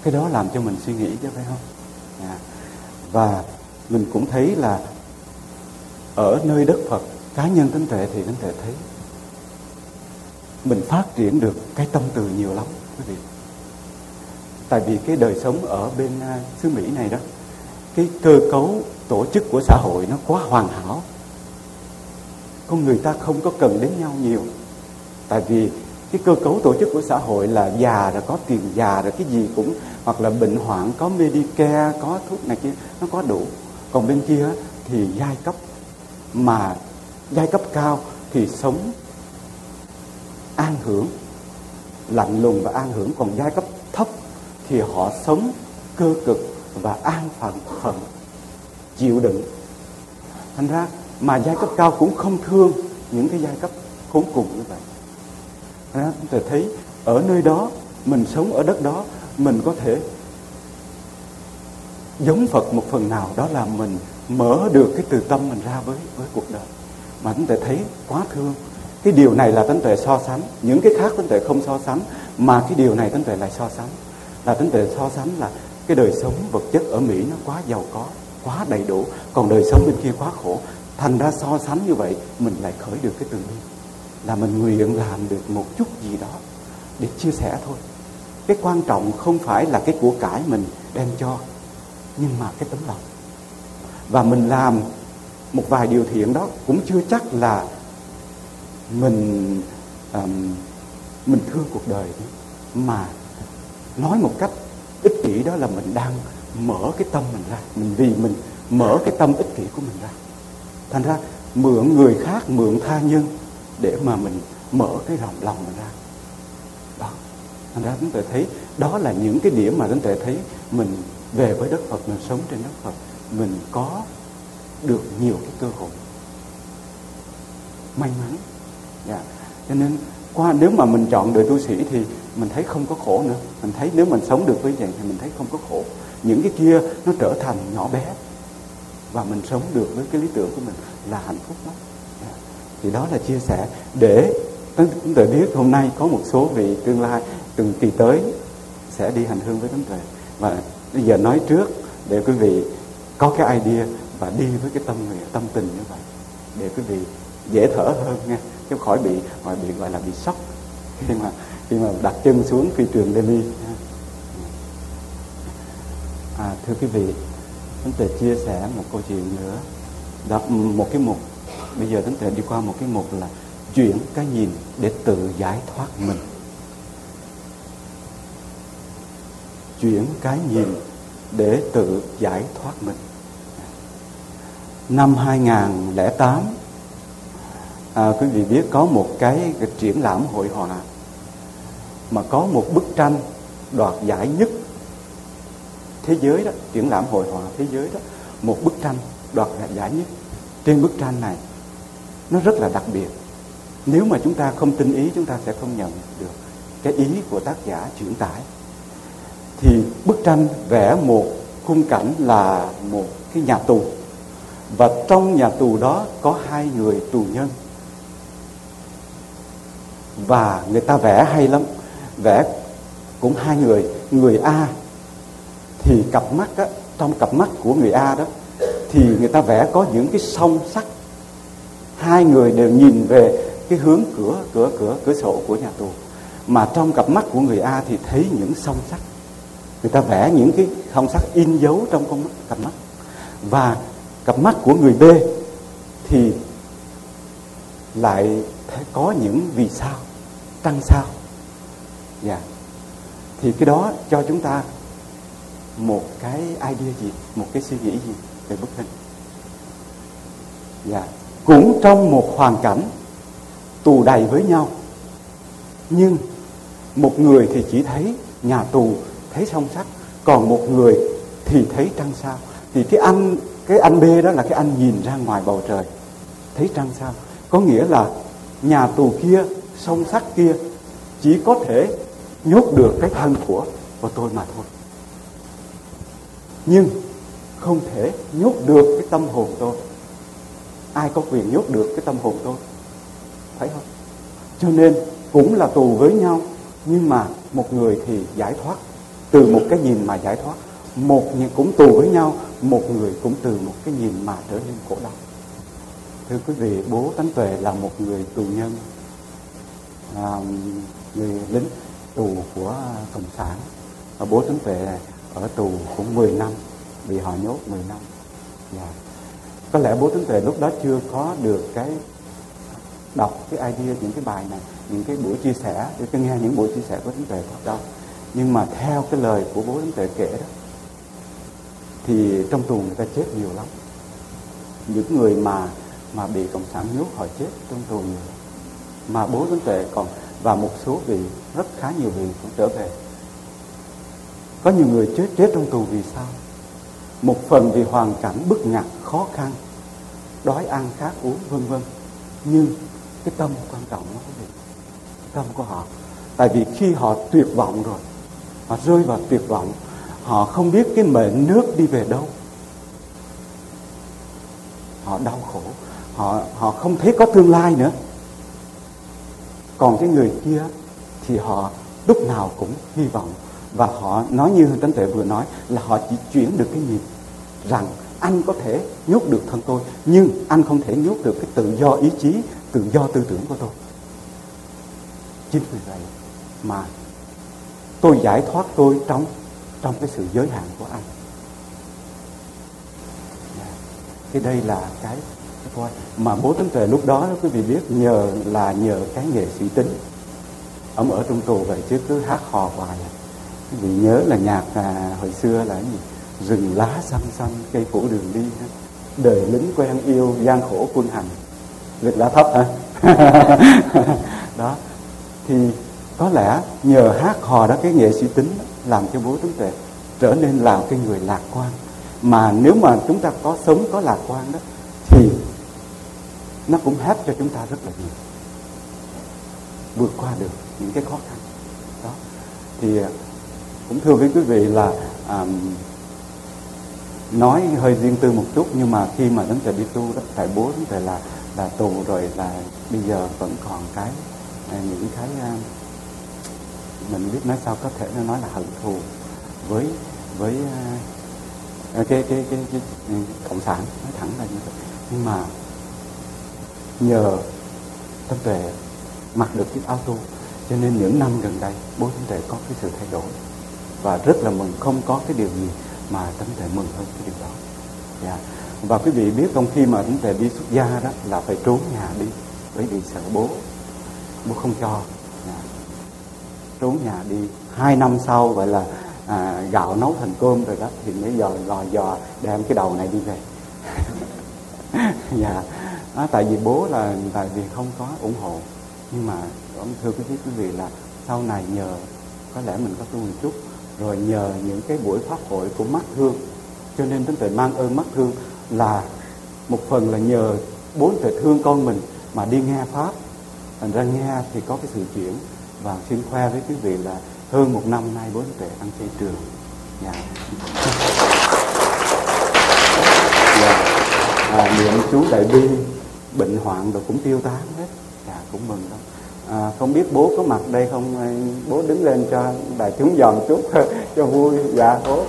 Cái đó làm cho mình suy nghĩ chứ, phải không? Và mình cũng thấy là ở nơi đất Phật, cá nhân Tánh Tuệ thì Tánh Tuệ thấy mình phát triển được cái tâm từ nhiều lắm, quý vị. Tại vì cái đời sống ở bên xứ Mỹ này đó, cái cơ cấu tổ chức của xã hội nó quá hoàn hảo. Con người ta không có cần đến nhau nhiều. Tại vì cái cơ cấu tổ chức của xã hội là già rồi có tiền già rồi cái gì cũng, hoặc là bệnh hoạn có Medicare, có thuốc này kia, nó có đủ. Còn bên kia thì giai cấp, mà giai cấp cao thì sống an hưởng, lạnh lùng và an hưởng. Còn giai cấp thấp thì họ sống cơ cực và an phận, chịu đựng. Thành ra mà giai cấp cao cũng không thương những cái giai cấp khốn cùng như vậy. Thành ra chúng ta thấy ở nơi đó, mình sống ở đất đó, mình có thể giống Phật một phần nào, đó là mình mở được cái từ tâm mình ra với cuộc đời. Mà chúng ta thấy quá thương. Cái điều này là Tánh Tuệ so sánh. Những cái khác Tánh Tuệ không so sánh, mà cái điều này Tánh Tuệ lại so sánh. Là Tánh Tuệ so sánh là cái đời sống vật chất ở Mỹ nó quá giàu có, quá đầy đủ, còn đời sống bên kia quá khổ. Thành ra so sánh như vậy, mình lại khởi được cái từ bi, là mình nguyện làm được một chút gì đó để chia sẻ thôi. Cái quan trọng không phải là cái của cải mình đem cho, nhưng mà cái tấm lòng. Và mình làm một vài điều thiện đó cũng chưa chắc là mình thương cuộc đời, mà nói một cách ích kỷ đó là mình đang mở cái tâm mình ra. Vì mình mở cái tâm ích kỷ của mình ra, thành ra mượn người khác, mượn tha nhân để mà mình mở cái lòng mình ra đó. Thành ra chúng ta thấy đó là những cái điểm mà chúng ta thấy mình về với đất Phật, mình sống trên đất Phật, mình có được nhiều cái cơ hội may mắn. Cho nên nếu mà mình chọn đời tu sĩ thì mình thấy không có khổ nữa. Mình thấy nếu mình sống được với vậy thì mình thấy không có khổ. Những cái kia nó trở thành nhỏ bé, và mình sống được với cái lý tưởng của mình là hạnh phúc lắm. Thì đó là chia sẻ để chúng ta biết hôm nay có một số vị tương lai từng kỳ tới sẽ đi hành hương với Tánh Tuệ. Và bây giờ nói trước để quý vị có cái idea và đi với cái tâm tình như vậy, để quý vị dễ thở hơn nha, chứ khỏi bị gọi là bị sốc khi mà đặt chân xuống phi trường Delhi. Thưa quý vị, chúng ta chia sẻ một câu chuyện nữa. Đó, một cái mục. Bây giờ chúng ta đi qua một cái mục là chuyển cái nhìn để tự giải thoát mình. Chuyển cái nhìn để tự giải thoát mình. Năm 2008, quý vị biết có một cái triển lãm hội họa mà có một bức tranh đoạt giải nhất thế giới đó, triển lãm hội họa thế giới đó, một bức tranh đoạt giải nhất. Trên bức tranh này nó rất là đặc biệt. Nếu mà chúng ta không tinh ý, chúng ta sẽ không nhận được cái ý của tác giả chuyển tải. Thì bức tranh vẽ một khung cảnh là một cái nhà tù, và trong nhà tù đó có hai người tù nhân. Và người ta vẽ hay lắm, vẽ cũng hai người. Người A thì cặp mắt á, trong cặp mắt của người A đó thì người ta vẽ có những cái song sắt. Hai người đều nhìn về cái hướng cửa sổ của nhà tù, mà trong cặp mắt của người A thì thấy những song sắt. Người ta vẽ những cái song sắt in dấu trong cặp mắt. Và cặp mắt của người B thì lại có những vì sao, trăng sao. Thì cái đó cho chúng ta một cái idea gì, một cái suy nghĩ gì về bức hình. Cũng trong một hoàn cảnh tù đầy với nhau, nhưng một người thì chỉ thấy nhà tù, thấy song sắt, còn một người thì thấy trăng sao. Thì cái anh B đó là cái anh nhìn ra ngoài bầu trời thấy trăng sao. Có nghĩa là nhà tù kia, song sắt kia chỉ có thể nhốt được cái thân của tôi mà thôi, nhưng không thể nhốt được cái tâm hồn tôi. Ai có quyền nhốt được cái tâm hồn tôi, phải không? Cho nên cũng là tù với nhau, nhưng mà một người thì giải thoát từ một cái nhìn mà giải thoát, một người cũng tù với nhau, một người cũng từ một cái nhìn mà trở nên khổ đau. Thưa quý vị, bố Tánh Tuệ là một người tù nhân, người lính tù của Cộng sản. Và bố Tánh Tuệ ở tù cũng 10 năm, bị họ nhốt 10 năm. Có lẽ bố Tánh Tuệ lúc đó chưa có được cái đọc cái idea, những cái bài này, những cái buổi chia sẻ, để cho nghe những buổi chia sẻ của Tánh Tuệ có đâu. Nhưng mà theo cái lời của bố Tánh Tuệ kể đó, thì trong tù người ta chết nhiều lắm. Những người mà bị Cộng sản nhốt họ chết trong tù nhiều lắm. Mà bố Tánh Tuệ còn, và một số vị, rất khá nhiều vị cũng trở về. Có nhiều người chết trong tù vì sao? Một phần vì hoàn cảnh bức ngặt, khó khăn, đói ăn khát uống vân vân. Nhưng cái tâm quan trọng đó quý vị, tâm của họ. Tại vì khi họ tuyệt vọng rồi, họ rơi vào tuyệt vọng, họ không biết cái mệnh nước đi về đâu, họ đau khổ, họ không thấy có tương lai nữa. Còn cái người kia thì họ lúc nào cũng hy vọng. Và họ nói như Tánh Tuệ vừa nói, là họ chỉ chuyển được cái nhìn rằng anh có thể nhốt được thân tôi, nhưng anh không thể nhốt được cái tự do ý chí, tự do tư tưởng của tôi. Chính vì vậy mà tôi giải thoát tôi trong cái sự giới hạn của anh. Cái đây là cái coi mà bố Tánh Tuệ lúc đó quý vị biết, nhờ cái nghệ sĩ Tính. Ông ở trong tù vậy chứ cứ hát hò hoài. Quý vị nhớ là nhạc hồi xưa là cái gì? Rừng lá xanh xanh, cây phủ đường đi, đời lính quen yêu, gian khổ quân hành. Lịch lá thấp hả? Đó. Thì có lẽ nhờ hát hò đó, cái nghệ sĩ Tính làm cho bố Tánh Tuệ trở nên là cái người lạc quan. Mà nếu mà chúng ta có sống có lạc quan đó, thì nó cũng help cho chúng ta rất là nhiều, vượt qua được những cái khó khăn đó. Thì cũng thưa với quý vị là nói hơi riêng tư một chút, nhưng mà khi mà Tánh Tuệ đi tu đó, tại bố Tánh Tuệ là tù rồi, là bây giờ vẫn còn cái những cái mình biết nói sao có thể nói là hận thù với cái Cộng sản, nói thẳng là như vậy. Nhưng mà nhờ Tánh Tuệ mặc được chiếc áo tu, cho nên những năm gần đây bố Tánh Tuệ có cái sự thay đổi, và rất là mừng. Không có cái điều gì mà Tánh Tuệ mừng hơn cái điều đó. Và quý vị biết không, khi mà Tánh Tuệ đi xuất gia đó là phải trốn nhà đi, bởi vì sợ bố không cho. Trốn nhà đi 2 năm sau, gọi là gạo nấu thành cơm rồi đó, thì mới lò dò đem cái đầu này đi về. Tại vì bố là tại vì không có ủng hộ. Nhưng mà thưa quý vị là sau này nhờ có lẽ mình có tu một chút, rồi nhờ những cái buổi pháp hội của Mắt Thương, cho nên Tánh Tuệ mang ơn Mắt Thương, là một phần là nhờ bố Tánh Tuệ thương con mình mà đi nghe pháp, thành ra nghe thì có cái sự chuyển. Và xin khoe với quý vị là hơn 1 năm nay bố Tánh Tuệ ăn chay trường. Niệm chú Đại Bi, bệnh hoạn rồi cũng tiêu tán hết. Cũng mừng lắm. Không biết bố có mặt đây không? Bố đứng lên cho đại chúng giòn chút cho vui. Bố.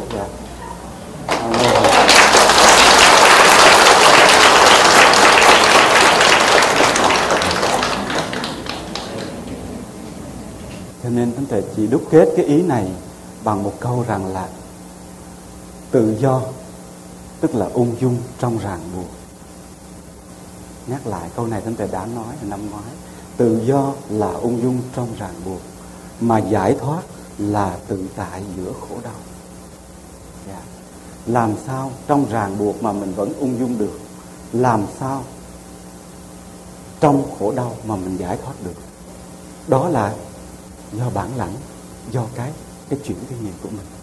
Cho nên Tánh Tuệ chỉ đúc kết cái ý này bằng một câu rằng là tự do tức là ung dung trong ràng buộc. Nhắc lại câu này Tánh Tuệ đã nói năm ngoái. Tự do là ung dung trong ràng buộc, mà giải thoát là tự tại giữa khổ đau. Làm sao trong ràng buộc mà mình vẫn ung dung được? Làm sao trong khổ đau mà mình giải thoát được? Đó là do bản lãnh, do cái chuyển cái nhìn của mình.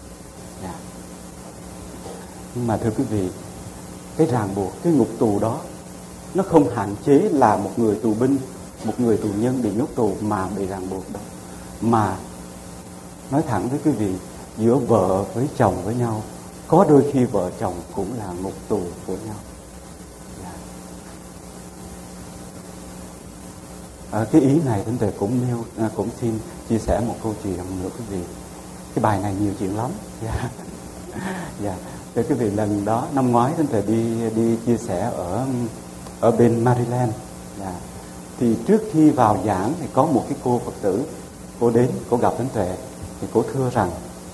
Nhưng mà thưa quý vị, cái ràng buộc, cái ngục tù đó, nó không hạn chế là một người tù binh, một người tù nhân bị nhốt tù mà bị ràng buộc đâu. Mà nói thẳng với quý vị, giữa vợ với chồng với nhau, có đôi khi vợ chồng cũng là ngục tù của nhau. Cái ý này Tánh Tuệ cũng xin chia sẻ một câu chuyện nữa quý vị. cái bài này nhiều chuyện lắm. Dạ. Dạ. Thưa quý vị, lần đó năm ngoái Thánh Thầy đi chia sẻ ở bên Maryland. Dạ. Thì trước khi vào giảng thì có một cái cô Phật tử, cô đến, cô gặp Thánh Thầy, thì cô thưa rằng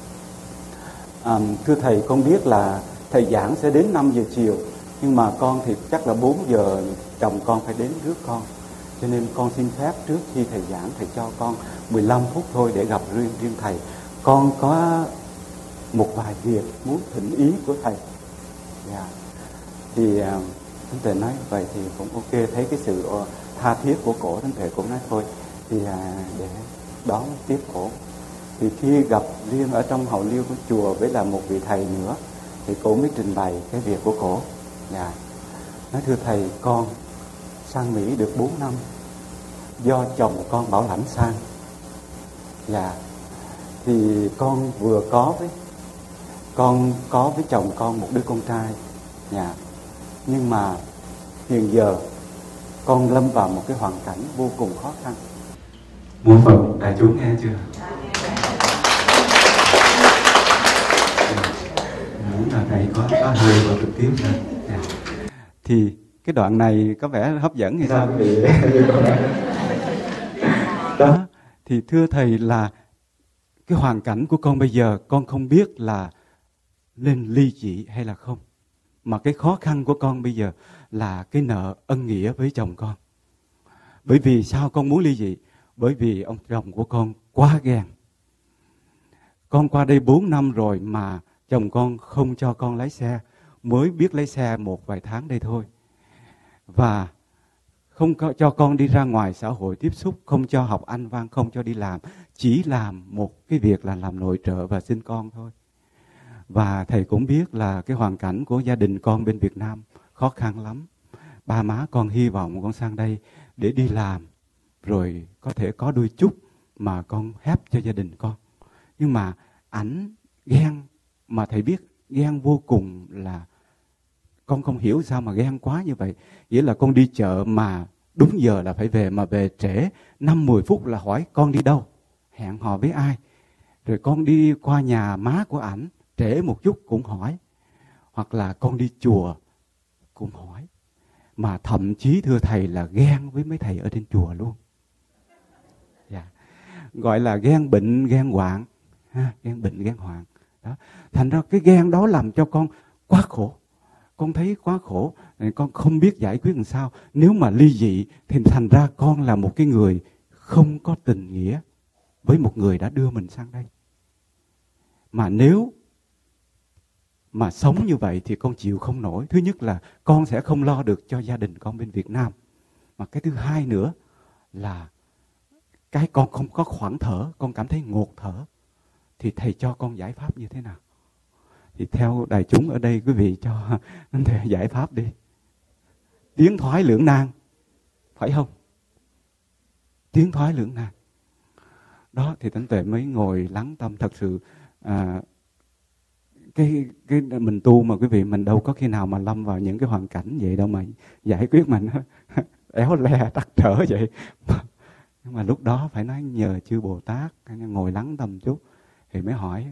thưa Thầy, con biết là Thầy giảng sẽ đến 5 giờ chiều, nhưng mà con thì chắc là 4 giờ chồng con phải đến rước con, cho nên con xin phép trước khi Thầy giảng Thầy cho con 15 phút thôi để gặp riêng Thầy. Con có một vài việc muốn thỉnh ý của Thầy. Yeah. Thì Thánh Thầy nói vậy thì cũng ok, thấy cái sự tha thiết của cổ, Thánh Thầy cũng nói thôi thì để đón tiếp cổ. Thì khi gặp riêng ở trong hậu liêu của chùa với là một vị thầy nữa, thì cổ mới trình bày cái việc của cổ. Dạ. Nói thưa Thầy, con sang Mỹ được 4 năm, do chồng con bảo lãnh sang. Dạ. Thì con vừa có với chồng con một đứa con trai. Dạ. Nhưng mà hiện giờ con lâm vào một cái hoàn cảnh vô cùng khó khăn. Muôn Phật đại chúng nghe chưa? Muốn là Thầy có hơi vào trực tiếp nữa. Dạ. Thì cái đoạn này có vẻ hấp dẫn hay sao? Đó. Thì thưa Thầy là cái hoàn cảnh của con bây giờ, con không biết là nên ly dị hay là không. Mà cái khó khăn của con bây giờ là cái nợ ân nghĩa với chồng con. Bởi vì sao con muốn ly dị? Bởi vì ông chồng của con quá ghen. Con qua đây 4 năm rồi mà chồng con không cho con lái xe. Mới biết lái xe một vài tháng đây thôi. Và không cho con đi ra ngoài xã hội tiếp xúc, không cho học Anh văn, không cho đi làm. Chỉ làm một cái việc là làm nội trợ và sinh con thôi. Và Thầy cũng biết là cái hoàn cảnh của gia đình con bên Việt Nam khó khăn lắm. Ba má con hy vọng con sang đây để đi làm, rồi có thể có đôi chút mà con help cho gia đình con. Nhưng mà ảnh ghen, mà Thầy biết ghen vô cùng, là con không hiểu sao mà ghen quá như vậy. Nghĩa là con đi chợ mà đúng giờ là phải về, mà về trễ 5-10 phút là hỏi con đi đâu, hẹn hò với ai. Rồi con đi qua nhà má của ảnh, trễ một chút cũng hỏi. Hoặc là con đi chùa cũng hỏi. Mà thậm chí thưa Thầy là ghen với mấy thầy ở trên chùa luôn. Yeah. Gọi là ghen bệnh, ghen hoạn. Ghen bệnh, ghen hoạn. Đó. Thành ra cái ghen đó làm cho con quá khổ. Con thấy quá khổ, con không biết giải quyết làm sao. Nếu mà ly dị thì thành ra con là một cái người không có tình nghĩa với một người đã đưa mình sang đây. Mà nếu mà sống như vậy thì con chịu không nổi. Thứ nhất là con sẽ không lo được cho gia đình con bên Việt Nam. Mà cái thứ hai nữa là cái con không có khoảng thở, con cảm thấy ngột thở. Thì Thầy cho con giải pháp như thế nào? Thì theo đại chúng ở đây, quý vị cho Thầy giải pháp đi. Tiến thoái lưỡng nan, phải không? Tiến thoái lưỡng nan. Đó thì Thánh Tuệ mới ngồi lắng tâm. Thật sự cái mình tu mà quý vị, mình đâu có khi nào mà lâm vào những cái hoàn cảnh vậy đâu mà giải quyết mình éo le trắc trở vậy. Nhưng mà lúc đó phải nói nhờ chư Bồ Tát, ngồi lắng tâm chút. Thì mới hỏi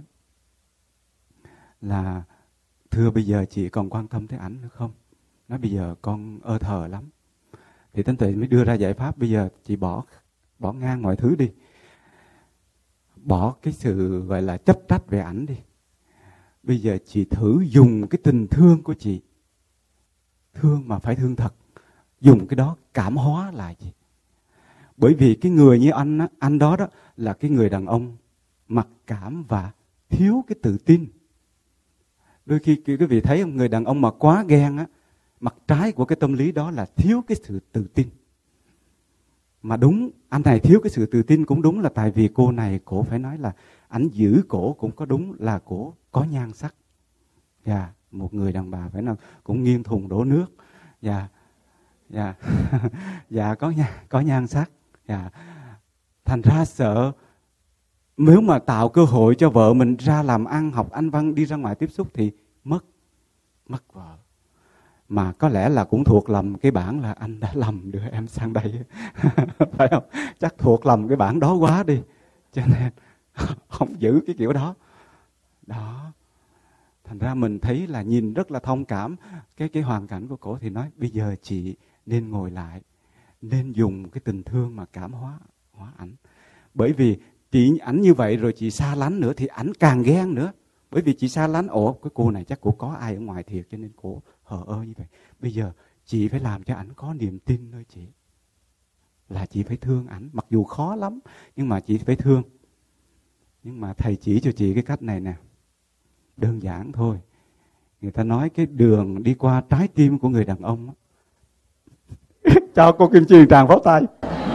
là thưa bây giờ chị còn quan tâm tới ảnh nữa không? Nói bây giờ con ơ thờ lắm. Thì Thánh Tuệ mới đưa ra giải pháp. Bây giờ chị bỏ ngang mọi thứ đi. Bỏ cái sự gọi là chấp trách về ảnh đi. Bây giờ chị thử dùng cái tình thương của chị. Thương mà phải thương thật. Dùng cái đó cảm hóa lại chị. Bởi vì cái người như anh đó là cái người đàn ông mặc cảm và thiếu cái tự tin. Đôi khi quý vị thấy không, người đàn ông mà quá ghen á, mặt trái của cái tâm lý đó là thiếu cái sự tự tin. Mà đúng, anh này thiếu cái sự tự tin cũng đúng là tại vì cô này, cổ phải nói là ảnh giữ cổ cũng có đúng là cổ có nhan sắc. Dạ, một người đàn bà phải nói cũng nghiêng thùng đổ nước. Dạ, dạ, dạ có nhan sắc. Dạ, thành ra sợ nếu mà tạo cơ hội cho vợ mình ra làm ăn, học Anh văn, đi ra ngoài tiếp xúc thì mất vợ. Mà có lẽ là cũng thuộc lầm cái bản là anh đã lầm đưa em sang đây. Phải không? Chắc thuộc lầm cái bản đó quá đi. Cho nên Không giữ cái kiểu đó. Đó. Thành ra mình thấy là nhìn rất là thông cảm cái hoàn cảnh của cổ, thì nói bây giờ chị nên ngồi lại, nên dùng cái tình thương mà cảm hóa ảnh. Bởi vì chị ảnh như vậy rồi chị xa lánh nữa thì ảnh càng ghen nữa. Bởi vì chị xa lánh, cái cô này chắc cổ có ai ở ngoài thiệt cho nên cổ hờ ơ như vậy. Bây giờ chị phải làm cho ảnh có niềm tin thôi chị. Là chị phải thương ảnh, mặc dù khó lắm nhưng mà chị phải thương. Nhưng mà thầy chỉ cho chị cái cách này nè, đơn giản thôi. Người ta nói cái đường đi qua trái tim của người đàn ông. Chào cô Kim Chi tràng pháo tay.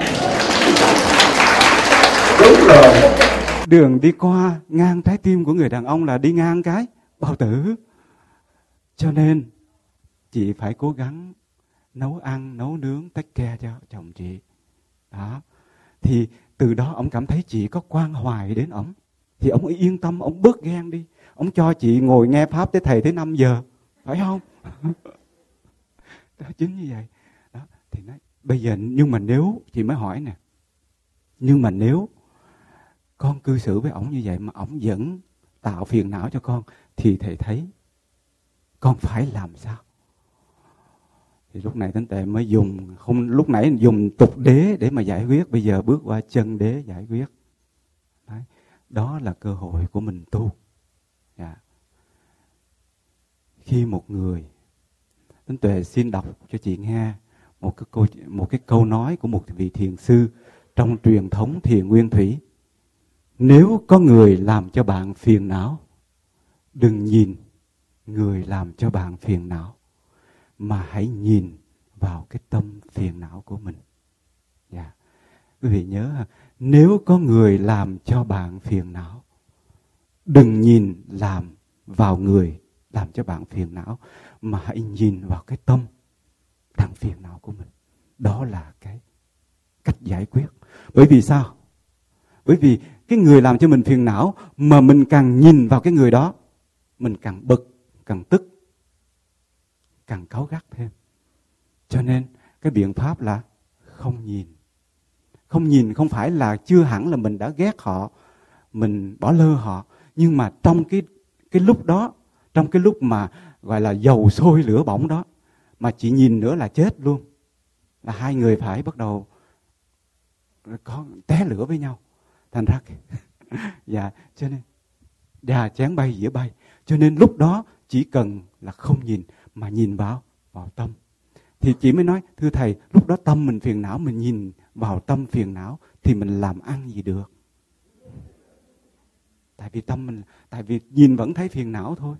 Đúng rồi. Đường đi qua ngang trái tim của người đàn ông là đi ngang cái bao tử. Cho nên chị phải cố gắng nấu ăn, nấu nướng, take care cho chồng chị. Đó. Thì từ đó ông cảm thấy chị có quan hoài đến ổng. Thì ông yên tâm, ông bớt ghen đi. Ông cho chị ngồi nghe Pháp tới thầy tới 5 giờ. Phải không? Đó, chính như vậy. Đó. Thì nói, bây giờ nhưng mà nếu, chị mới hỏi nè. Nhưng mà nếu con cư xử với ổng như vậy mà ổng vẫn tạo phiền não cho con, thì thầy thấy con phải làm sao? Thì lúc này Thánh Tệ mới dùng, không lúc nãy dùng tục đế để mà giải quyết, bây giờ bước qua chân đế giải quyết. Đấy. Đó là cơ hội của mình tu. Dạ. Khi một người, Thánh Tuệ xin đọc cho chị nghe một cái câu nói của một vị thiền sư trong truyền thống thiền nguyên thủy. Nếu có người làm cho bạn phiền não, đừng nhìn người làm cho bạn phiền não, mà hãy nhìn vào cái tâm phiền não của mình. Dạ. Quý vị nhớ, nếu có người làm cho bạn phiền não, đừng nhìn vào người làm cho bạn phiền não, mà hãy nhìn vào cái tâm đang phiền não của mình. Đó là cái cách giải quyết. Bởi vì sao? Bởi vì cái người làm cho mình phiền não mà mình càng nhìn vào cái người đó, mình càng bực, càng tức, càng cáu gắt thêm. Cho nên cái biện pháp là không nhìn. Không nhìn không phải là chưa hẳn là mình đã ghét họ, mình bỏ lơ họ. Nhưng mà trong cái lúc đó, trong cái lúc mà gọi là dầu sôi lửa bỏng đó, mà chỉ nhìn nữa là chết luôn. Là hai người phải bắt đầu có té lửa với nhau. Thành ra dạ, cho nên chén bay dĩa bay. Cho nên lúc đó chỉ cần là không nhìn mà nhìn vào tâm. Thì chị mới nói, thưa thầy, lúc đó tâm mình phiền não, mình nhìn vào tâm phiền não thì mình làm ăn gì được? Tại vì nhìn vẫn thấy phiền não thôi.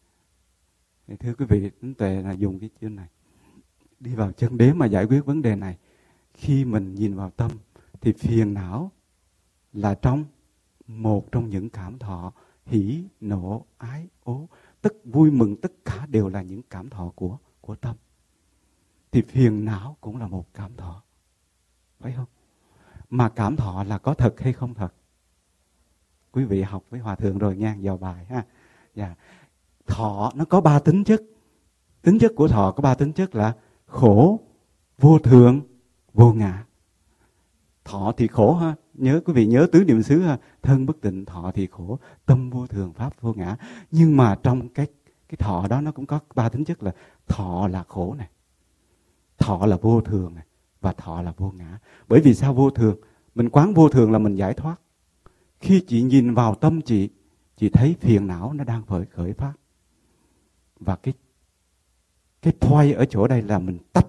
Thì thưa quý vị, Thánh Tuệ là dùng cái chương này đi vào chân đế mà giải quyết vấn đề này. Khi mình nhìn vào tâm thì phiền não là một trong những cảm thọ hỷ, nộ, ái, ố, vui mừng, tất cả đều là những cảm thọ của tâm. Thì phiền não cũng là một cảm thọ, phải không? Mà cảm thọ là có thật hay không thật? Quý vị học với Hòa Thượng rồi nha, vào bài ha. Dạ. Thọ nó có 3 tính chất. Tính chất của thọ có 3 tính chất là khổ, vô thường, vô ngã. Thọ thì khổ ha, quý vị nhớ tứ niệm xứ ha, thân bất tịnh, thọ thì khổ, tâm vô thường, pháp vô ngã. Nhưng mà trong cái thọ đó nó cũng có 3 tính chất là thọ là khổ này, thọ là vô thường này, và thọ là vô ngã. Bởi vì sao vô thường? Mình quán vô thường là mình giải thoát. Khi chị nhìn vào tâm chị thấy phiền não nó đang khởi phát. Và cái point ở chỗ đây là mình tách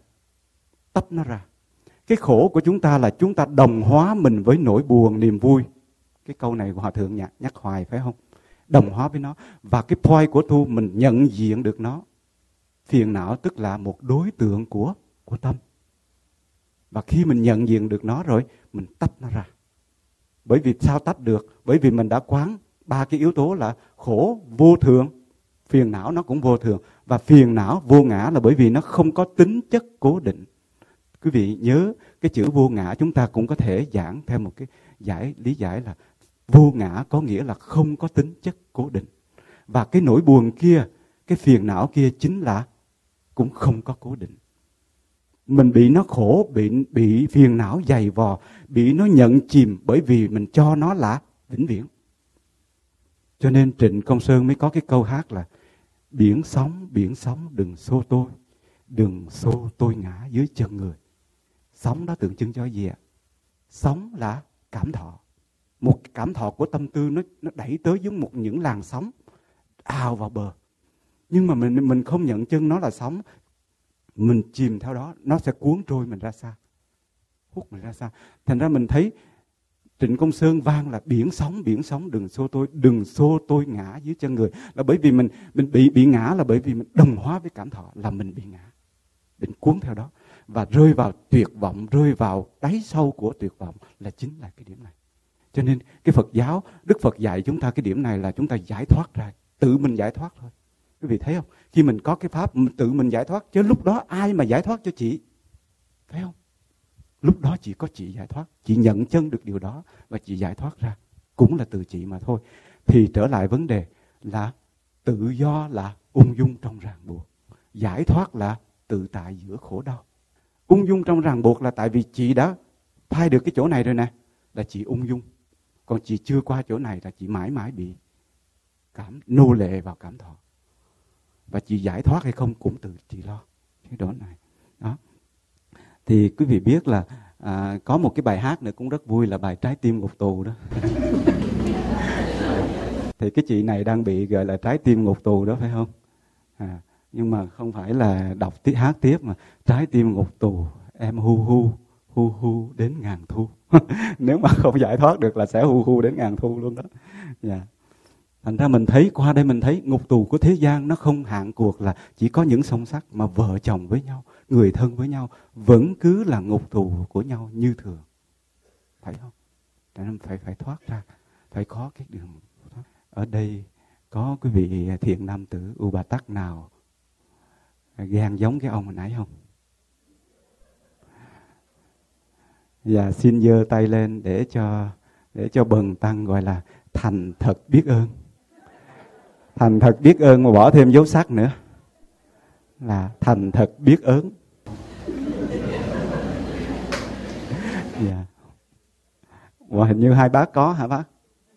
nó ra. Cái khổ của chúng ta là chúng ta đồng hóa mình với nỗi buồn, niềm vui. Cái câu này Hòa Thượng nhắc hoài phải không? Đồng hóa với nó. Và cái point của tu mình nhận diện được nó. Phiền não tức là một đối tượng của tâm. Và khi mình nhận diện được nó rồi, mình tách nó ra. Bởi vì sao tách được? Bởi vì mình đã quán 3 cái yếu tố là khổ, vô thường, phiền não nó cũng vô thường. Và phiền não vô ngã là bởi vì nó không có tính chất cố định. Quý vị nhớ cái chữ vô ngã chúng ta cũng có thể giảng theo một cái lý giải là vô ngã có nghĩa là không có tính chất cố định. Và cái nỗi buồn kia, cái phiền não kia chính là cũng không có cố định. Mình bị nó khổ, bị phiền não dày vò, bị nó nhận chìm bởi vì mình cho nó vĩnh viễn. Cho nên Trịnh Công Sơn mới có cái câu hát là biển sóng đừng xô tôi, đừng xô tôi ngã dưới chân người. Sóng đó tượng trưng cho gì ạ? Sóng là cảm thọ. Một cảm thọ của tâm tư nó đẩy tới giống những làn sóng ào vào bờ. Nhưng mà mình không nhận chân nó là sóng, mình chìm theo đó, nó sẽ cuốn trôi mình ra xa, hút mình ra xa. Thành ra mình thấy Trịnh Công Sơn vang là biển sóng đừng xô tôi ngã dưới chân người. Là bởi vì mình bị ngã là bởi vì mình đồng hóa với cảm thọ, là mình bị ngã, bị cuốn theo đó và rơi vào tuyệt vọng, rơi vào đáy sâu của tuyệt vọng, là chính là cái điểm này. Cho nên cái Phật giáo, Đức Phật dạy chúng ta cái điểm này là chúng ta giải thoát ra, tự mình giải thoát thôi. Quý vị thấy không? Khi mình có cái pháp tự mình giải thoát, chứ lúc đó ai mà giải thoát cho chị? Phải không? Lúc đó chỉ có chị giải thoát, chị nhận chân được điều đó và chị giải thoát ra, cũng là từ chị mà thôi. Thì trở lại vấn đề là tự do là ung dung trong ràng buộc, giải thoát là tự tại giữa khổ đau. Ung dung trong ràng buộc là tại vì chị đã thay được cái chỗ này rồi nè, là chị ung dung. Còn chị chưa qua chỗ này là chị mãi mãi bị nô lệ vào cảm thọ. Và chị giải thoát hay không cũng từ chị lo cái đó này. Đó. Thì quý vị biết là có một cái bài hát nữa cũng rất vui là bài Trái tim ngục tù đó. Thì cái chị này đang bị gọi là trái tim ngục tù đó, phải không? Nhưng mà không phải là đọc hát tiếp mà trái tim ngục tù em hu hu đến ngàn thu. Nếu mà không giải thoát được là sẽ hu đến ngàn thu luôn đó. Yeah. Thành ra mình thấy qua đây mình thấy ngục tù của thế gian nó không hạn cuộc là chỉ có những song sắc, mà vợ chồng với nhau, người thân với nhau vẫn cứ là ngục tù của nhau như thường. Phải không? Cho nên phải thoát ra, phải có cái đường thoát. Ở đây có quý vị thiện nam tử U Ba Tắc nào gan giống cái ông hồi nãy không? Và xin giơ tay lên để cho bần tăng gọi là thành thật biết ơn. Thành thật biết ơn mà bỏ thêm dấu sắc nữa là thành thật biết ơn. Dạ. Và hình như hai bác có hả bác?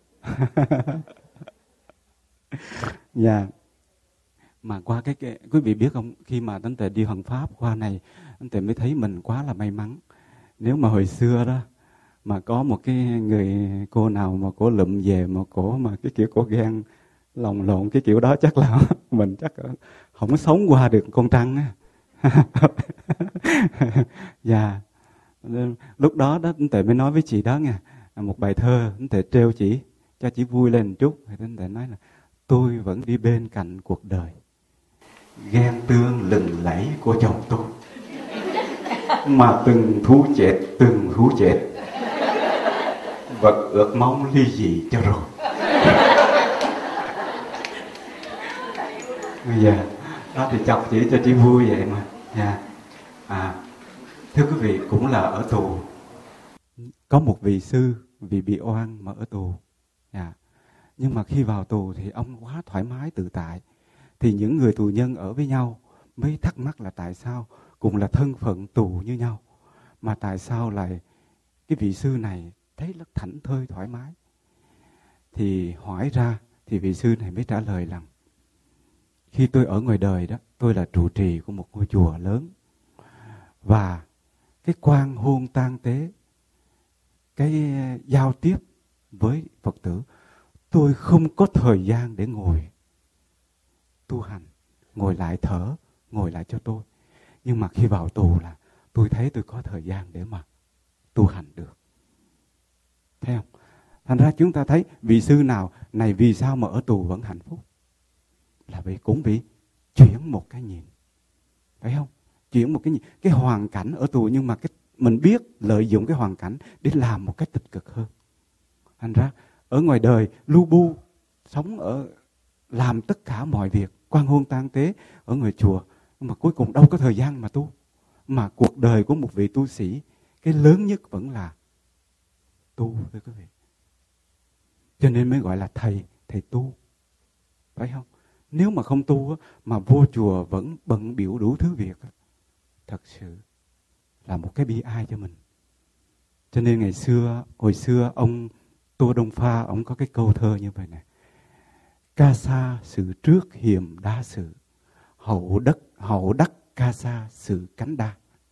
Dạ. Mà qua cái quý vị biết không, khi mà Tánh Tề đi hoằng pháp qua này, Tánh Tề mới thấy mình quá là may mắn. Nếu mà hồi xưa đó mà có một cái người cô nào mà cổ lụm về mà cổ mà cái kiểu cổ ghen lòng lộn cái kiểu đó, chắc là mình chắc không sống qua được con trăng á. Dạ. Lúc đó Tánh Tề mới nói với chị đó nha, một bài thơ Tánh Tề trêu chị cho chị vui lên một chút. Thì Tánh Tề nói là tôi vẫn đi bên cạnh cuộc đời, ghen tương lừng lẫy của chồng tôi, mà từng thú chết vật ước mong ly dị cho rồi. Bây giờ đó thì chọc chỉ cho chị vui vậy mà. Thưa quý vị, cũng là ở tù có một vị sư vì bị oan mà ở tù. Nhưng mà khi vào tù thì ông quá thoải mái tự tại. Thì những người tù nhân ở với nhau mới thắc mắc là tại sao cùng là thân phận tù như nhau mà tại sao lại cái vị sư này thấy rất thảnh thơi thoải mái. Thì hỏi ra thì vị sư này mới trả lời rằng khi tôi ở ngoài đời đó, tôi là trụ trì của một ngôi chùa lớn, và cái quan hôn tang tế, cái giao tiếp với Phật tử, tôi không có thời gian để ngồi tu hành, ngồi lại thở, ngồi lại cho tôi. Nhưng mà khi vào tù là tôi thấy tôi có thời gian để mà tu hành được. Thấy không? Thành ra chúng ta thấy vị sư nào này vì sao mà ở tù vẫn hạnh phúc? Là vì cũng bị chuyển một cái nhìn. Phải không? Chuyển một cái nhìn. Cái hoàn cảnh ở tù nhưng mà mình biết lợi dụng cái hoàn cảnh để làm một cách tích cực hơn. Thành ra ở ngoài đời lu bu, sống làm tất cả mọi việc, quan hôn tang tế ở ngoài chùa, mà cuối cùng đâu có thời gian mà tu. Mà cuộc đời của một vị tu sĩ, cái lớn nhất vẫn là tu, thưa quý vị. Cho nên mới gọi là thầy tu. Phải không? Nếu mà không tu mà vô chùa vẫn bận biểu đủ thứ việc, thật sự là một cái bi ai cho mình. Cho nên hồi xưa ông Tô Đông Pha ông có cái câu thơ như vậy này: ca sa sự trước hiềm đa sự, hậu đắc ca sa sự cánh đa.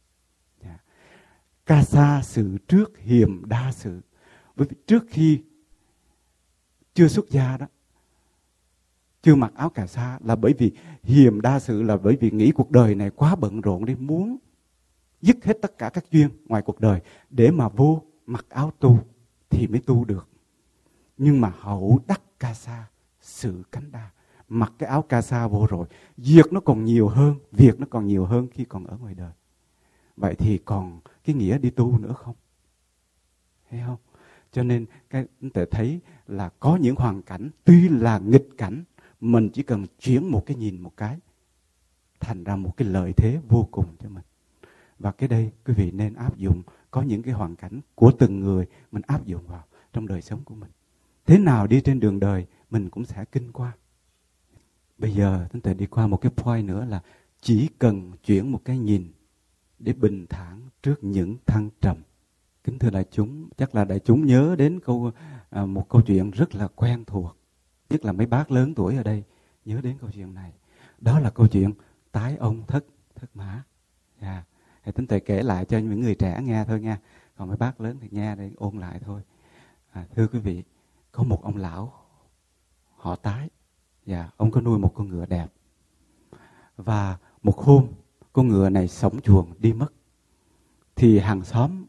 Ca sa sự trước hiềm đa sự. Bởi vì trước khi chưa xuất gia đó, chưa mặc áo cà sa, là bởi vì hiềm đa sự, là bởi vì nghĩ cuộc đời này quá bận rộn đi, muốn dứt hết tất cả các duyên ngoài cuộc đời để mà vô mặc áo tu thì mới tu được. Nhưng mà hậu đắc ca sa sự cánh đa, mặc cái áo ca sa vô rồi, việc nó còn nhiều hơn khi còn ở ngoài đời. Vậy thì còn cái nghĩa đi tu nữa không? Thấy không? Cho nên chúng ta thấy là có những hoàn cảnh tuy là nghịch cảnh, mình chỉ cần chuyển một cái nhìn một cái, thành ra một cái lợi thế vô cùng cho mình. Và cái đây quý vị nên áp dụng, có những cái hoàn cảnh của từng người mình áp dụng vào trong đời sống của mình. Thế nào đi trên đường đời mình cũng sẽ kinh qua. Bây giờ chúng ta đi qua một cái point nữa là chỉ cần chuyển một cái nhìn để bình thản trước những thăng trầm. Kính thưa đại chúng, chắc là đại chúng nhớ đến một câu chuyện rất là quen thuộc, nhất là mấy bác lớn tuổi ở đây nhớ đến câu chuyện này. Đó là câu chuyện tái ông thất mã. Thì tính tôi kể lại cho những người trẻ nghe thôi nha, còn mấy bác lớn thì nghe để ôn lại thôi. Thưa quý vị, có một ông lão họ Tái, ông có nuôi một con ngựa đẹp. Và một hôm con ngựa này sống chuồng đi mất, thì hàng xóm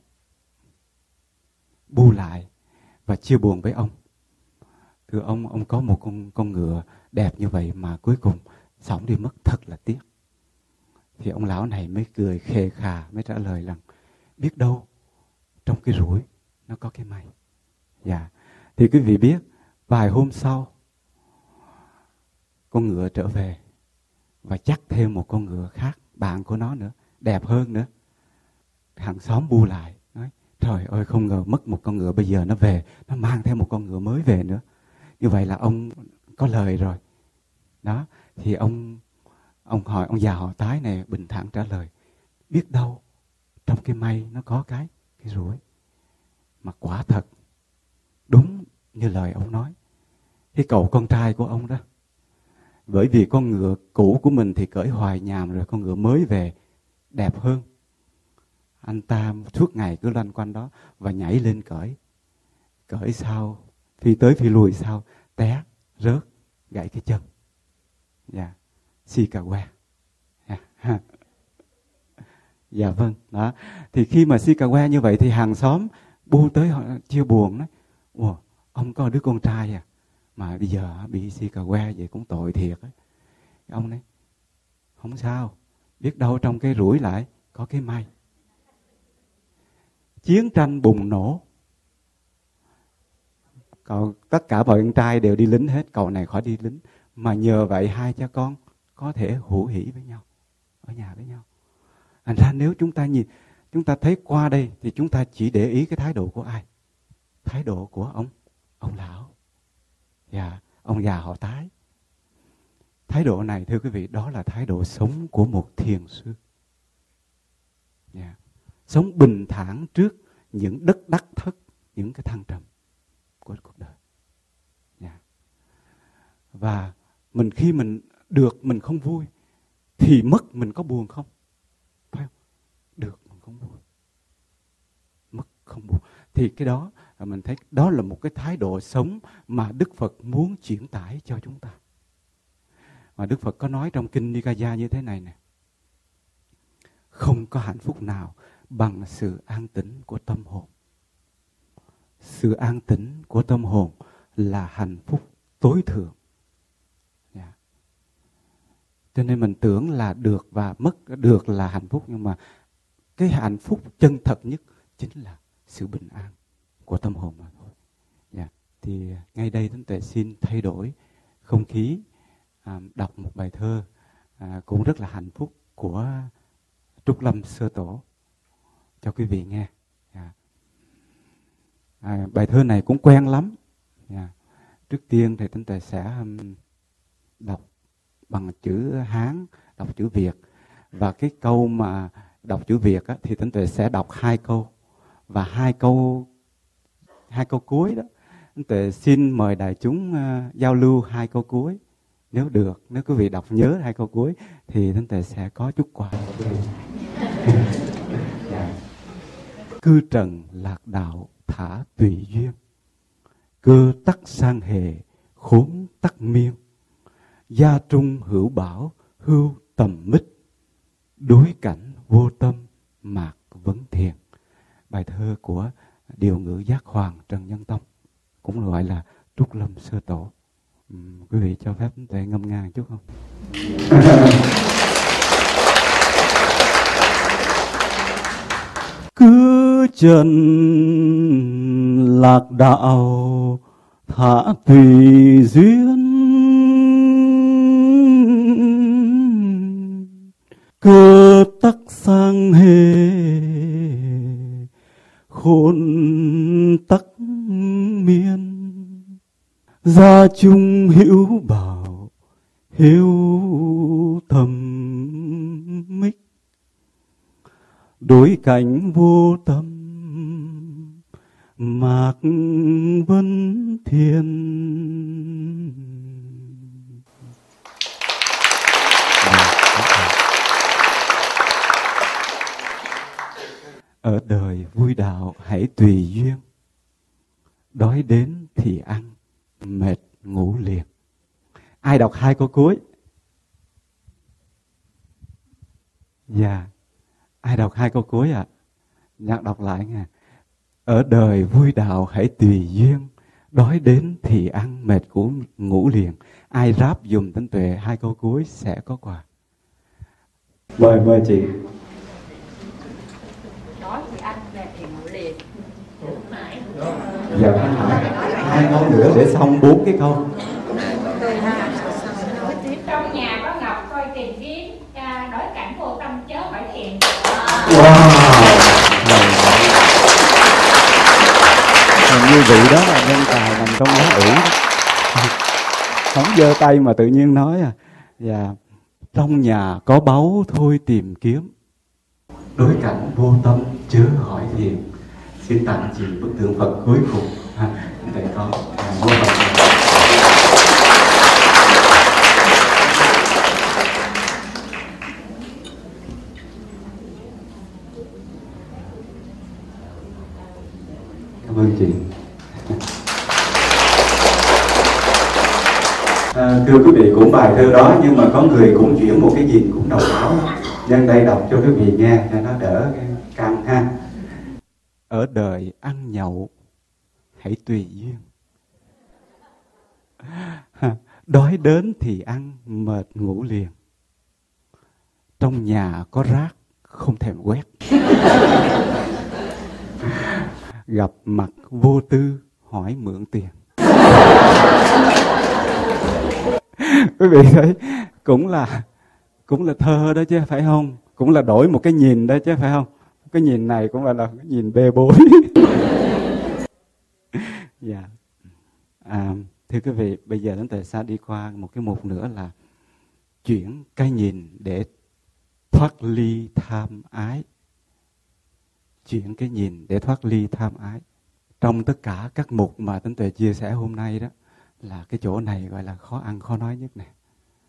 bu lại và chia buồn với ông. Thưa ông có một con ngựa đẹp như vậy mà cuối cùng sống đi mất, thật là tiếc. Thì ông lão này mới cười khề khà, mới trả lời rằng biết đâu trong cái rủi nó có cái may. Thì quý vị biết, vài hôm sau con ngựa trở về và dắt thêm một con ngựa khác, bạn của nó nữa, đẹp hơn nữa. Hàng xóm bu lại nói: trời ơi, không ngờ mất một con ngựa, bây giờ nó về, nó mang theo một con ngựa mới về nữa. Như vậy là ông có lời rồi. Đó, thì ông già họ Tái này bình thản trả lời: biết đâu trong cái may nó có cái rủi. Mà quả thật đúng như lời ông nói. Cái cậu con trai của ông đó, bởi vì con ngựa cũ của mình thì cởi hoài nhàm rồi, con ngựa mới về đẹp hơn, anh ta suốt ngày cứ loanh quanh đó và nhảy lên cởi sao, phi tới phi lùi sao, té rớt gãy cái chân. Si cà que. Vâng. Đó. Thì khi mà si cà que như vậy thì hàng xóm bu tới họ chia buồn, nói: ủa, ông có đứa con trai mà bây giờ bị si cà que vậy cũng tội thiệt ấy. Ông nói: không sao, biết đâu trong cái rủi lại có cái may. Chiến tranh bùng nổ, cậu tất cả bọn con trai đều đi lính hết, cậu này khỏi đi lính, mà nhờ vậy hai cha con có thể hữu hỉ với nhau, ở nhà với nhau. Thành ra nếu chúng ta thấy qua đây thì chúng ta chỉ để ý cái thái độ của ai? Thái độ của ông lão, ông già họ Tái. Thái độ này thưa quý vị, đó là thái độ sống của một thiền sư. Sống bình thản trước những đắc thất, những cái thăng trầm của cuộc đời. Và khi mình được mình không vui thì mất mình có buồn không? Phải không? Được mình không vui, mất không buồn. Thì cái đó mình thấy đó là một cái thái độ sống mà Đức Phật muốn chuyển tải cho chúng ta. Mà Đức Phật có nói trong kinh Nikaya như thế này nè: không có hạnh phúc nào bằng sự an tĩnh của tâm hồn. Sự an tĩnh của tâm hồn là hạnh phúc tối thượng. Cho nên mình tưởng là được và mất, được là hạnh phúc, nhưng mà cái hạnh phúc chân thật nhất chính là sự bình an của tâm hồn mà thôi. Thì ngay đây chúng ta xin thay đổi không khí, đọc một bài thơ cũng rất là hạnh phúc của Trúc Lâm Sơ Tổ cho quý vị nghe. Bài thơ này cũng quen lắm. Trước tiên thì chúng ta sẽ đọc bằng chữ Hán, đọc chữ Việt. Và cái câu mà đọc chữ Việt thì chúng ta sẽ đọc 2 câu. Và hai câu cuối đó Tuệ xin mời đại chúng giao lưu 2 câu cuối. Nếu được, nếu quý vị đọc nhớ 2 câu cuối thì Thánh Tuệ sẽ có chút quà. Cư trần lạc đạo thả tùy duyên, cơ tắc sang hề khốn tắc miên. Gia trung hữu bảo hưu tầm mít, đối cảnh vô tâm mạc vấn thiền. Bài thơ của điều ngữ Giác Hoàng Trần Nhân Tông, cũng gọi là Trúc Lâm Sơ Tổ. Quý vị cho phép Tuệ ngâm nga một chút không? Cứ trần lạc đạo thả tùy duyên, cơ tắc sang hề khôn tắc miên. Gia chung hữu bảo hiếu thầm mích, đối cảnh vô tâm mạc vấn thiên. Ở đời vui đạo hãy tùy duyên, đói đến thì ăn, mệt ngủ liền. Ai đọc 2 câu cuối? Dạ. Ai đọc 2 câu cuối ạ? Nhạc đọc lại nha. Ở đời vui đạo hãy tùy duyên, đói đến thì ăn, mệt ngủ liền. Ai ráp dùm Tánh Tuệ 2 câu cuối sẽ có quà. Mời chị. Đói thì ăn, mệt thì ngủ liền. Giờ 2 câu nữa để xong 4 cái câu. Trong nhà có ngọc coi tìm kiếm, đổi cảnh vô tâm chớ hỏi thiền. Wow. Hình như vị đó là nhân tài nằm trong lá ủi. Không giơ tay mà tự nhiên nói à. Và trong nhà có báu thôi tìm kiếm, đối cảnh vô tâm chớ hỏi thiền. Xin tặng chị bức tượng Phật cuối cùng. Để có vô Phật. Cảm ơn chị. Thưa quý vị, cũng bài thơ đó nhưng mà có người cũng chuyển một cái gì cũng độc đáo. Nhân đây đọc cho quý vị nghe cho nó đỡ căng ha. Ở đời ăn nhậu hãy tùy duyên, đói đến thì ăn, mệt ngủ liền. Trong nhà có rác không thèm quét, gặp mặt vô tư hỏi mượn tiền. Quý vị thấy cũng là thơ đó chứ phải không? Cũng là đổi một cái nhìn đó chứ phải không? Cái nhìn này cũng là cái nhìn bê bối. Dạ. Thưa quý vị, bây giờ chúng ta sẽ đi qua một cái mục nữa là chuyển cái nhìn để thoát ly tham ái. Chuyển cái nhìn để thoát ly tham ái. Trong tất cả các mục mà Tánh Tuệ chia sẻ hôm nay đó, là cái chỗ này gọi là khó ăn khó nói nhất nè.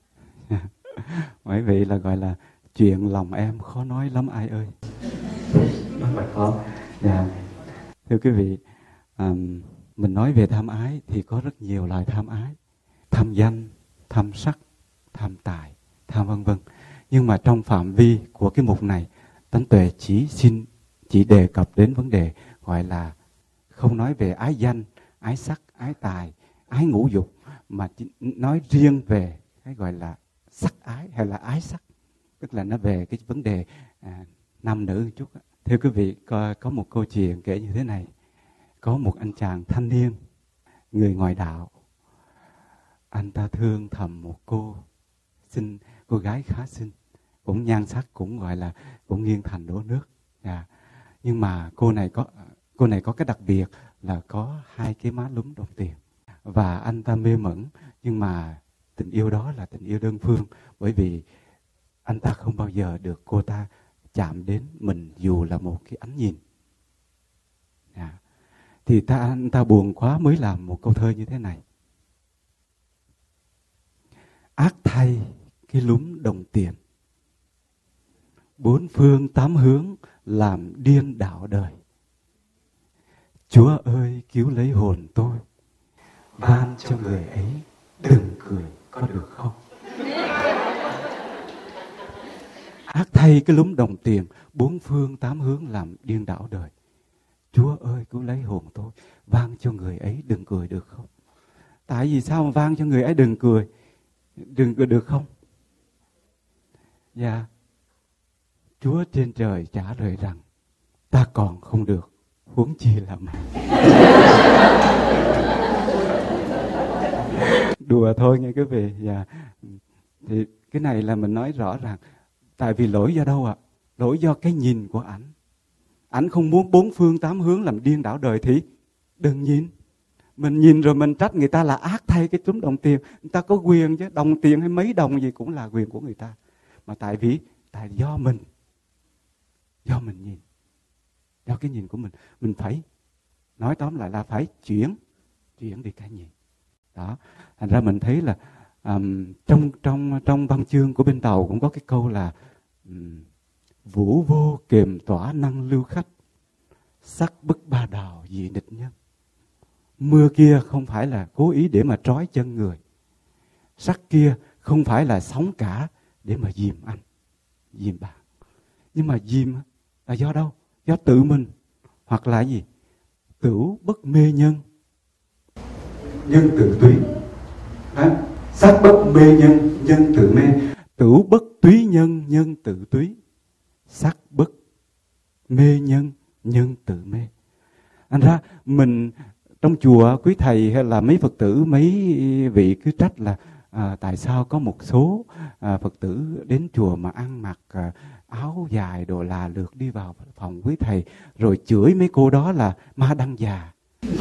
Bởi vì là gọi là chuyện lòng em khó nói lắm ai ơi. Rất là khó. Dạ. Thưa quý vị, mình nói về tham ái thì có rất nhiều loại tham ái. Tham danh, tham sắc, tham tài, tham vân vân. Nhưng mà trong phạm vi của cái mục này, Tánh Tuệ chỉ đề cập đến vấn đề gọi là không nói về ái danh, ái sắc, ái tài, ái ngũ dục, mà nói riêng về cái gọi là sắc ái hay là ái sắc. Tức là nó về cái vấn đề nam nữ một chút. Thưa quý vị, có một câu chuyện kể như thế này. Có một anh chàng thanh niên, người ngoại đạo. Anh ta thương thầm một cô xinh, cô gái khá xinh, cũng nhan sắc cũng gọi là cũng nghiêng thành đổ nước. Nhưng mà cô này có cái đặc biệt là có 2 cái má lúm đồng tiền. Và anh ta mê mẩn, nhưng mà tình yêu đó là tình yêu đơn phương, bởi vì anh ta không bao giờ được cô ta chạm đến mình dù là một cái ánh nhìn. thì anh ta buồn quá mới làm một câu thơ như thế này. Ác thay cái lúm đồng tiền, bốn phương tám hướng làm điên đảo đời. Chúa ơi cứu lấy hồn tôi, van cho người ấy đừng cười có được không? Ác thay cái lúm đồng tiền, bốn phương tám hướng làm điên đảo đời. Chúa ơi cứu lấy hồn tôi, van cho người ấy đừng cười được không? Tại vì sao mà van cho người ấy đừng cười được không? Dạ, Chúa trên trời trả lời rằng ta còn không được, huống chi là mày. Đùa thôi nghe quý vị. Dạ. Thì cái này là mình nói rõ ràng. Tại vì lỗi do đâu ạ? Lỗi do cái nhìn của ảnh. Ảnh không muốn bốn phương tám hướng làm điên đảo đời thì đừng nhìn. Mình nhìn rồi mình trách người ta là ác thay cái túm đồng tiền. Người ta có quyền chứ, đồng tiền hay mấy đồng gì cũng là quyền của người ta. Mà tại do mình nhìn, do cái nhìn của mình phải, nói tóm lại là phải chuyển đi cái nhìn. Đó, thành ra mình thấy là trong văn chương của bên Tàu cũng có cái câu là vũ vô kềm tỏa năng lưu khách, sắc bức ba đào dị địch nhân. Mưa kia không phải là cố ý để mà trói chân người, sắc kia không phải là sóng cả để mà dìm anh, dìm bạn. Nhưng mà dìm là do đâu? Do tự mình. Hoặc là gì? Tửu bất mê nhân, nhân tự túy. Sắc bất mê nhân, nhân tự mê. Tửu bất túy nhân, nhân tự túy. Sắc bất mê nhân, nhân tự mê. Anh ra mình trong chùa, quý thầy hay là mấy Phật tử, mấy vị cứ trách là tại sao có một số Phật tử đến chùa mà ăn mặc áo dài đồ là lượt đi vào phòng quý thầy rồi chửi mấy cô đó là ma đăng già.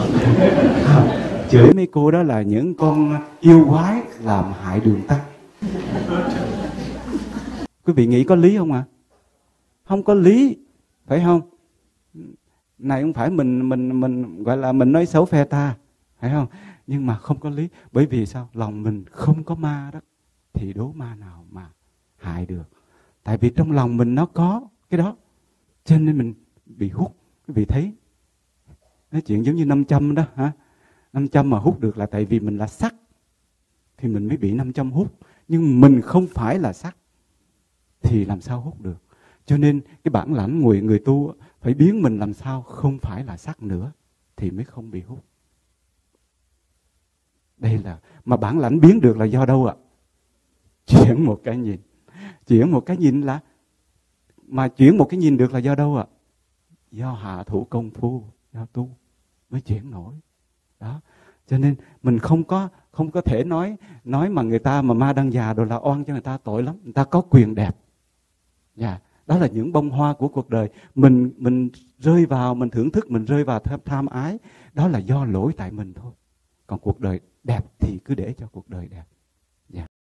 Chửi mấy cô đó là những con yêu quái làm hại đường tăng. Quý vị nghĩ có lý không ạ? Không có lý, phải không? Này không phải mình gọi là mình nói xấu phe ta, phải không? Nhưng mà không có lý. Bởi vì sao? Lòng mình không có ma đó, thì đố ma nào mà hại được. Tại vì trong lòng mình nó có cái đó, cho nên mình bị hút. Quý vị thấy nói chuyện giống như 500 đó hả? 500 mà hút được là tại vì mình là sắt, thì mình mới bị 500 hút. Nhưng mình không phải là sắt thì làm sao hút được. Cho nên cái bản lãnh người tu phải biến mình làm sao không phải là sắt nữa thì mới không bị hút. Đây là, mà bản lãnh biến được là do đâu ạ? Chuyển một cái nhìn. Chuyển một cái nhìn là, mà chuyển một cái nhìn được là do đâu ạ? Do hạ thủ công phu, do tu mới chuyển nổi. Đó. Cho nên mình không có thể nói mà người ta mà ma đăng già rồi là oan cho người ta, tội lắm. Người ta có quyền đẹp. Dạ. Đó là những bông hoa của cuộc đời. Mình rơi vào, mình thưởng thức, mình rơi vào tham ái. Đó là do lỗi tại mình thôi. Còn cuộc đời đẹp thì cứ để cho cuộc đời đẹp.